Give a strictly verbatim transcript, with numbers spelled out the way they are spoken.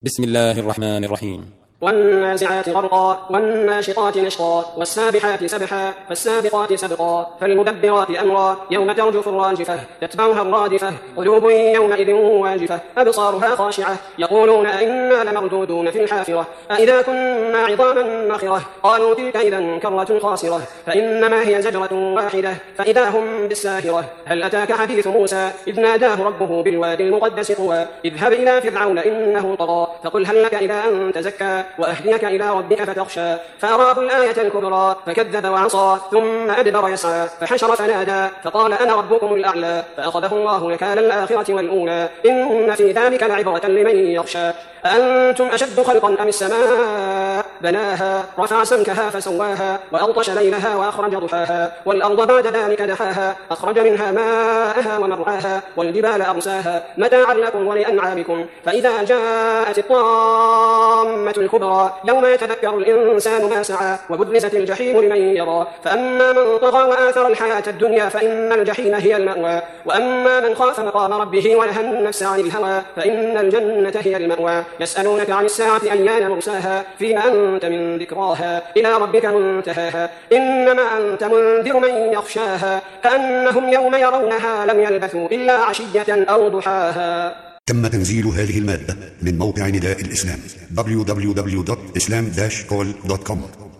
بسم الله الرحمن الرحيم. والنازعات غرقا والناشطات نشطا والسابحات سبحا فالسابقات سبقا فالمدبرات أمرا يوم ترجف الراجفة تتبعها الرادفة قلوب يومئذ واجفة أبصارها خاشعة يقولون أئنا لمردودون في الحافرة أئذا كنا عظاما نخرة قالوا تلك إذا كرة خاسرة فإنما هي زجرة واحدة فإذا هم بالساهرة هل أتاك حديث موسى إذ ناداه ربه بالوادي المقدس طوى اذهب إلى فرعون إنه طغى فقل هل لك إلى أن تزكى وأهديك إلى ربك فتخشى فأراه الآية الكبرى فكذب وعصى ثم أدبر يسعى فحشر فنادى فقال أنا ربكم الأعلى فأخذه الله نكال الآخرة والأولى إن في ذلك لعبرة لمن يخشى أنتم أشد خلقا أم السماء بناها رفع سمكها فسواها وأغطش ليلها وأخرج ضحاها والأرض بعد ذلك دحاها أخرج منها ماءها ومرعاها والجبال أرساها متاعا لكم ولأنعامكم فإذا جاءت الطامة الكبرى يوم يتذكر الإنسان ما سعى وبرزت الجحيم لمن يرى فأما من طغى وآثر الحياة الدنيا فإن الجحيم هي المأوى وأما من خاف مقام ربه ونهى النفس عن الهوى فإن الجنة هي المأوى يسألونك عن الساعة أيان مرساها فيما أنت من ذكراها إلى ربك منتهاها إنما أنت منذر من يخشاها كأنهم يوم يرونها لم يلبثوا إلا عشية أو ضحاها. تم تنزيل هذه المادة من موقع نداء الإسلام دبليو دبليو دبليو دوت إسلام داش كول دوت كوم.